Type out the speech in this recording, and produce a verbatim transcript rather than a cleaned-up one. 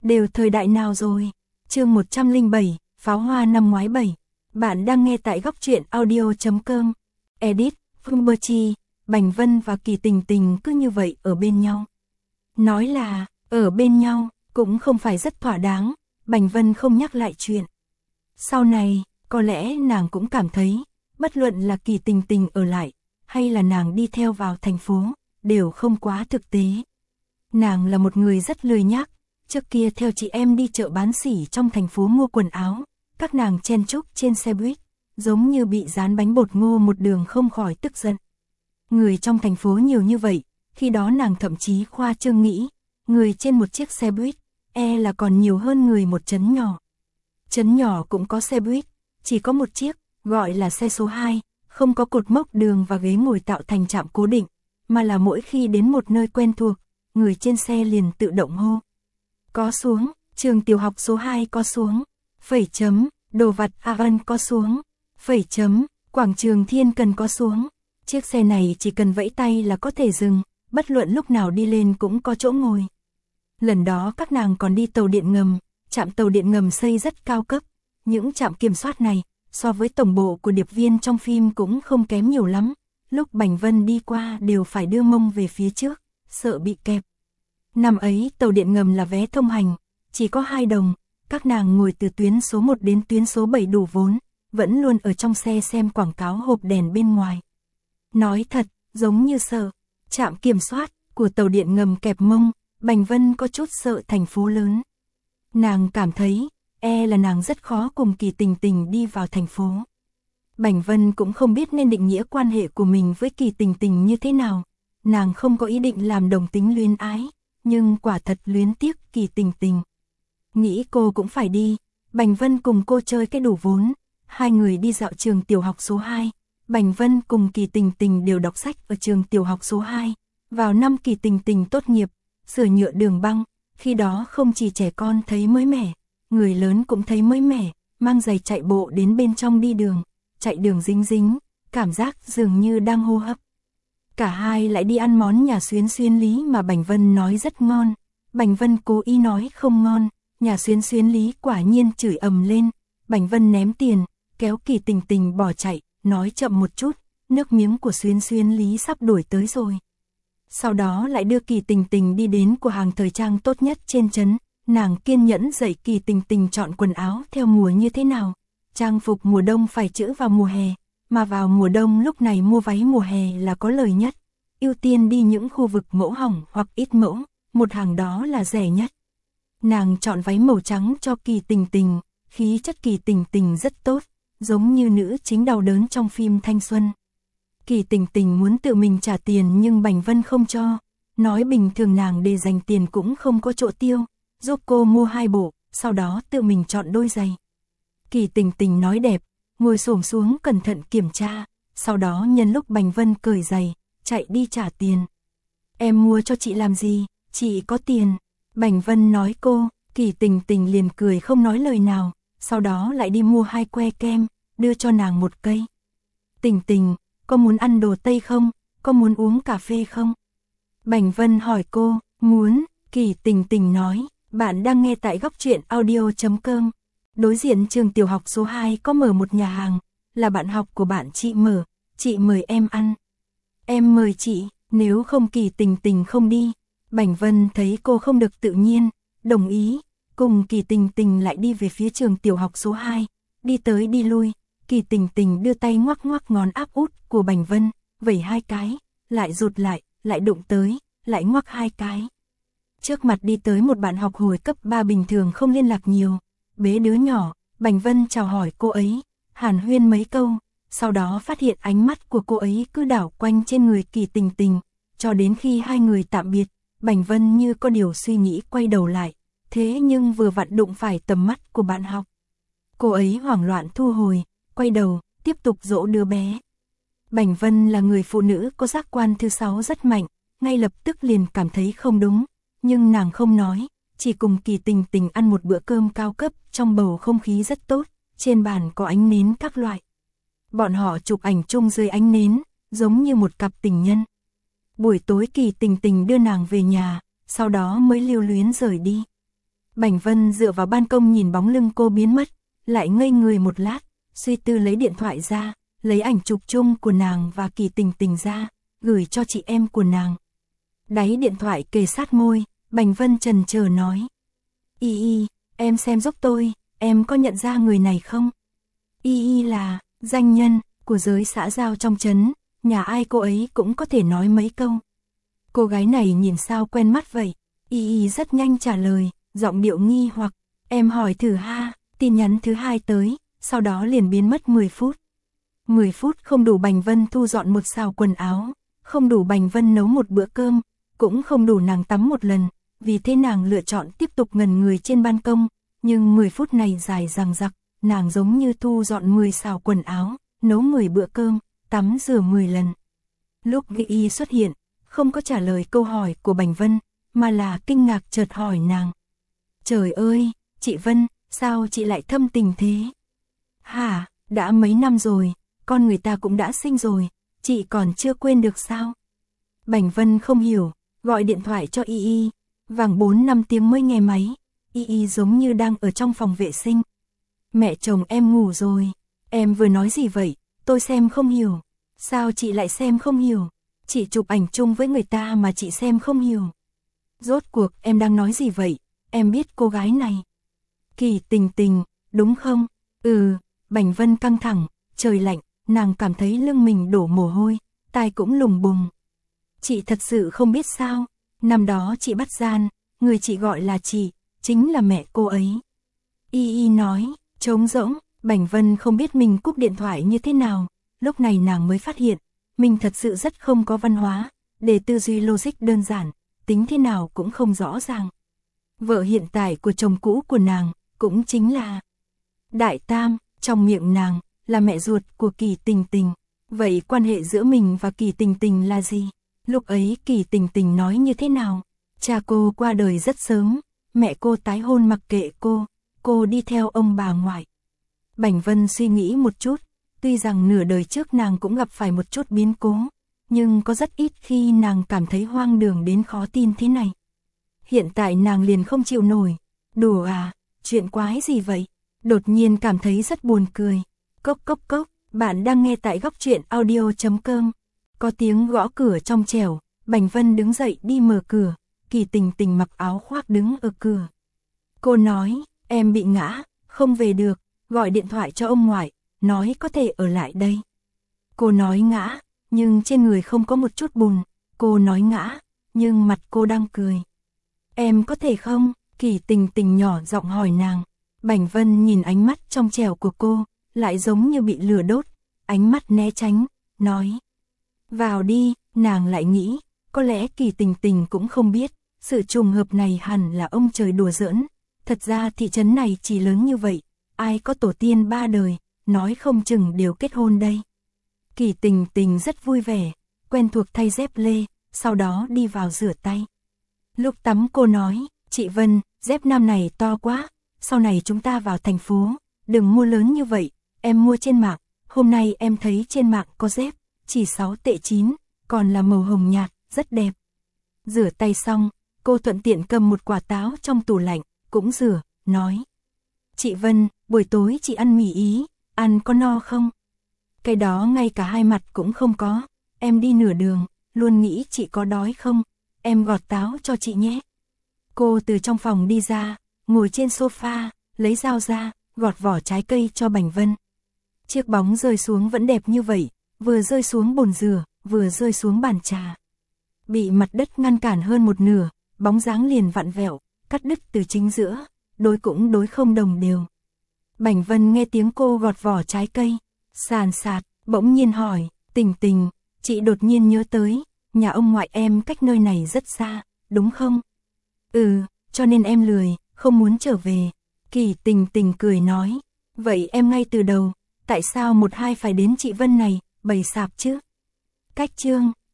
đều thời đại nào rồi? Chương một trăm lẻ bảy, pháo hoa năm ngoái bảy. Bạn đang nghe tại góc truyện audio chấm com. Edit, Phương Bơ Chi, Bành Vân và Kỳ Tình Tình cứ như vậy ở bên nhau. Nói là, ở bên nhau, cũng không phải rất thỏa đáng, Bành Vân không nhắc lại chuyện. Sau này, có lẽ nàng cũng cảm thấy, bất luận là Kỳ Tình Tình ở lại, hay là nàng đi theo vào thành phố, đều không quá thực tế. Nàng là một người rất lười nhác, trước kia theo chị em đi chợ bán sỉ trong thành phố mua quần áo, các nàng chen chúc trên xe buýt, giống như bị dán bánh bột ngô một đường không khỏi tức giận. Người trong thành phố nhiều như vậy, khi đó nàng thậm chí khoa trương nghĩ, người trên một chiếc xe buýt, e là còn nhiều hơn người một trấn nhỏ. Trấn nhỏ cũng có xe buýt, chỉ có một chiếc, gọi là xe số hai, không có cột mốc đường và ghế ngồi tạo thành trạm cố định, mà là mỗi khi đến một nơi quen thuộc, người trên xe liền tự động hô. Có xuống, trường tiểu học số hai có xuống, phẩy chấm, đồ vặt Avon có xuống, phẩy chấm, quảng trường Thiên Cần có xuống. Chiếc xe này chỉ cần vẫy tay là có thể dừng, bất luận lúc nào đi lên cũng có chỗ ngồi. Lần đó các nàng còn đi tàu điện ngầm, trạm tàu điện ngầm xây rất cao cấp. Những trạm kiểm soát này, so với tổng bộ của điệp viên trong phim cũng không kém nhiều lắm. Lúc Bành Vân đi qua đều phải đưa mông về phía trước, sợ bị kẹp. Năm ấy tàu điện ngầm là vé thông hành, chỉ có hai đồng, các nàng ngồi từ tuyến số một đến tuyến số bảy đủ vốn, vẫn luôn ở trong xe xem quảng cáo hộp đèn bên ngoài. Nói thật, giống như sợ, trạm kiểm soát của tàu điện ngầm kẹp mông, Bành Vân có chút sợ thành phố lớn. Nàng cảm thấy, e là nàng rất khó cùng Kỳ Tình Tình đi vào thành phố. Bành Vân cũng không biết nên định nghĩa quan hệ của mình với Kỳ Tình Tình như thế nào. Nàng không có ý định làm đồng tính luyến ái, nhưng quả thật luyến tiếc Kỳ Tình Tình. Nghĩ cô cũng phải đi, Bành Vân cùng cô chơi cái đủ vốn. Hai người đi dạo trường tiểu học số hai. Bành Vân cùng Kỳ Tình Tình đều đọc sách ở trường tiểu học số hai. Vào năm Kỳ Tình Tình tốt nghiệp, sửa nhựa đường băng, khi đó không chỉ trẻ con thấy mới mẻ, người lớn cũng thấy mới mẻ, mang giày chạy bộ đến bên trong đi đường, chạy đường dính dính, cảm giác dường như đang hô hấp. Cả hai lại đi ăn món nhà xuyến xuyến lý mà Bành Vân nói rất ngon. Bành Vân cố ý nói không ngon, nhà xuyến xuyến lý quả nhiên chửi ầm lên. Bành Vân ném tiền, kéo Kỳ Tình Tình bỏ chạy, nói chậm một chút, nước miếng của xuyến xuyến lý sắp đuổi tới rồi. Sau đó lại đưa Kỳ Tình Tình đi đến cửa hàng thời trang tốt nhất trên trấn, nàng kiên nhẫn dạy Kỳ Tình Tình chọn quần áo theo mùa như thế nào. Trang phục mùa đông phải trữ vào mùa hè, mà vào mùa đông lúc này mua váy mùa hè là có lời nhất. Ưu tiên đi những khu vực mẫu hỏng hoặc ít mẫu, một hàng đó là rẻ nhất. Nàng chọn váy màu trắng cho Kỳ Tình Tình, khí chất Kỳ Tình Tình rất tốt, giống như nữ chính đau đớn trong phim thanh xuân. Kỳ Tình Tình muốn tự mình trả tiền nhưng Bành Vân không cho, nói bình thường nàng để dành tiền cũng không có chỗ tiêu, giúp cô mua hai bộ, sau đó tự mình chọn đôi giày. Kỳ Tình Tình nói đẹp, ngồi xổm xuống cẩn thận kiểm tra, sau đó nhân lúc Bành Vân cởi giày, chạy đi trả tiền. Em mua cho chị làm gì, chị có tiền. Bành Vân nói cô, Kỳ Tình Tình liền cười không nói lời nào, sau đó lại đi mua hai que kem, đưa cho nàng một cây. Tình Tình, có muốn ăn đồ Tây không, có muốn uống cà phê không? Bành Vân hỏi cô, muốn. Kỳ Tình Tình nói, bạn đang nghe tại góc truyện audio chấm com. Đối diện trường tiểu học số hai có mở một nhà hàng, là bạn học của bạn chị mở, chị mời em ăn. Em mời chị, nếu không Kỳ Tình Tình không đi. Bành Vân thấy cô không được tự nhiên, đồng ý, cùng Kỳ Tình Tình lại đi về phía trường tiểu học số hai, đi tới đi lui, Kỳ Tình Tình đưa tay ngoắc ngoắc ngón áp út của Bành Vân, vẩy hai cái, lại rụt lại, lại đụng tới, lại ngoắc hai cái. Trước mặt đi tới một bạn học hồi cấp ba bình thường không liên lạc nhiều, bế đứa nhỏ, Bành Vân chào hỏi cô ấy, hàn huyên mấy câu, sau đó phát hiện ánh mắt của cô ấy cứ đảo quanh trên người Kỳ Tình Tình, cho đến khi hai người tạm biệt, Bành Vân như có điều suy nghĩ quay đầu lại, thế nhưng vừa vặn đụng phải tầm mắt của bạn học. Cô ấy hoảng loạn thu hồi, quay đầu, tiếp tục dỗ đứa bé. Bành Vân là người phụ nữ có giác quan thứ sáu rất mạnh, ngay lập tức liền cảm thấy không đúng, nhưng nàng không nói, chỉ cùng Kỳ Tình Tình ăn một bữa cơm cao cấp trong bầu không khí rất tốt, trên bàn có ánh nến các loại. Bọn họ chụp ảnh chung dưới ánh nến, giống như một cặp tình nhân. Buổi tối Kỳ Tình Tình đưa nàng về nhà, sau đó mới lưu luyến rời đi. Bảnh Vân dựa vào ban công nhìn bóng lưng cô biến mất, lại ngây người một lát, suy tư lấy điện thoại ra, lấy ảnh chụp chung của nàng và Kỳ Tình Tình ra, gửi cho chị em của nàng. Đáy điện thoại kề sát môi, Bảnh Vân chần chờ nói. Y Y, em xem giúp tôi, em có nhận ra người này không? Y Y là danh nhân của giới xã giao trong trấn, nhà ai cô ấy cũng có thể nói mấy câu. Cô gái này nhìn sao quen mắt vậy? Y Y rất nhanh trả lời, giọng điệu nghi hoặc. Em hỏi thử ha, tin nhắn thứ hai tới, sau đó liền biến mất mười phút. mười phút không đủ Bảnh Vân thu dọn một xào quần áo, không đủ Bảnh Vân nấu một bữa cơm, cũng không đủ nàng tắm một lần, vì thế nàng lựa chọn tiếp tục ngẩn người trên ban công, nhưng mười phút này dài dằng dặc, nàng giống như thu dọn mười xào quần áo, nấu mười bữa cơm, tắm rửa mười lần. Lúc Y Y xuất hiện, không có trả lời câu hỏi của Bảnh Vân, mà là kinh ngạc chợt hỏi nàng. Trời ơi, chị Vân, sao chị lại thâm tình thế? Hả, đã mấy năm rồi, con người ta cũng đã sinh rồi, chị còn chưa quên được sao? Bảnh Vân không hiểu, gọi điện thoại cho Y Y, vàng bốn năm tiếng mới nghe máy, Y Y giống như đang ở trong phòng vệ sinh. Mẹ chồng em ngủ rồi, em vừa nói gì vậy, tôi xem không hiểu. Sao chị lại xem không hiểu? Chị chụp ảnh chung với người ta mà chị xem không hiểu. Rốt cuộc em đang nói gì vậy? Em biết cô gái này. Kỳ Tình Tình, đúng không? Ừ, Bảnh Vân căng thẳng, trời lạnh, nàng cảm thấy lưng mình đổ mồ hôi, tai cũng lùng bùng. Chị thật sự không biết sao, năm đó chị bắt gian, người chị gọi là chị, chính là mẹ cô ấy. Y Y nói, trống rỗng, Bảnh Vân không biết mình cúp điện thoại như thế nào, lúc này nàng mới phát hiện, mình thật sự rất không có văn hóa, để tư duy logic đơn giản, tính thế nào cũng không rõ ràng. Vợ hiện tại của chồng cũ của nàng, cũng chính là Đại Tam, trong miệng nàng, là mẹ ruột của Kỳ Tình Tình. Vậy quan hệ giữa mình và Kỳ Tình Tình là gì? Lúc ấy Kỳ Tình Tình nói như thế nào? Cha cô qua đời rất sớm, mẹ cô tái hôn mặc kệ cô, cô đi theo ông bà ngoại. Bảnh Vân suy nghĩ một chút, tuy rằng nửa đời trước nàng cũng gặp phải một chút biến cố, nhưng có rất ít khi nàng cảm thấy hoang đường đến khó tin thế này. Hiện tại nàng liền không chịu nổi. Đùa à, chuyện quái gì vậy? Đột nhiên cảm thấy rất buồn cười. Cốc cốc cốc, bạn đang nghe tại góc truyện audio chấm com. Có tiếng gõ cửa trong trẻo, Bảnh Vân đứng dậy đi mở cửa, Kỳ Tình Tình mặc áo khoác đứng ở cửa. Cô nói, em bị ngã, không về được, gọi điện thoại cho ông ngoại, nói có thể ở lại đây. Cô nói ngã, nhưng trên người không có một chút bùn, cô nói ngã, nhưng mặt cô đang cười. Em có thể không? Kỳ Tình Tình nhỏ giọng hỏi nàng. Bảnh Vân nhìn ánh mắt trong trẻo của cô, lại giống như bị lửa đốt, ánh mắt né tránh, nói. Vào đi, nàng lại nghĩ, có lẽ Kỳ Tình Tình cũng không biết, sự trùng hợp này hẳn là ông trời đùa giỡn. Thật ra thị trấn này chỉ lớn như vậy, ai có tổ tiên ba đời, nói không chừng đều kết hôn đây. Kỳ Tình Tình rất vui vẻ, quen thuộc thay dép lê, sau đó đi vào rửa tay. Lúc tắm cô nói, chị Vân, dép nam này to quá, sau này chúng ta vào thành phố, đừng mua lớn như vậy, em mua trên mạng, hôm nay em thấy trên mạng có dép, chỉ sáu tệ chín, còn là màu hồng nhạt, rất đẹp. Rửa tay xong, cô thuận tiện cầm một quả táo trong tủ lạnh, cũng rửa, nói. Chị Vân, buổi tối chị ăn mì Ý, ăn có no không? Cái đó ngay cả hai mặt cũng không có, em đi nửa đường, luôn nghĩ chị có đói không, em gọt táo cho chị nhé. Cô từ trong phòng đi ra, ngồi trên sofa, lấy dao ra, gọt vỏ trái cây cho Bảnh Vân. Chiếc bóng rơi xuống vẫn đẹp như vậy, vừa rơi xuống bồn rửa, vừa rơi xuống bàn trà. Bị mặt đất ngăn cản hơn một nửa, bóng dáng liền vặn vẹo, cắt đứt từ chính giữa, đối cũng đối không đồng đều. Bảnh Vân nghe tiếng cô gọt vỏ trái cây, sàn sạt, bỗng nhiên hỏi, Tình Tình, chị đột nhiên nhớ tới, nhà ông ngoại em cách nơi này rất xa, đúng không? Ừ, cho nên em lười, không muốn trở về. Kỳ Tình Tình cười nói, vậy em ngay từ đầu, tại sao một hai phải đến chị Vân này, bày sạp chứ? Cách chương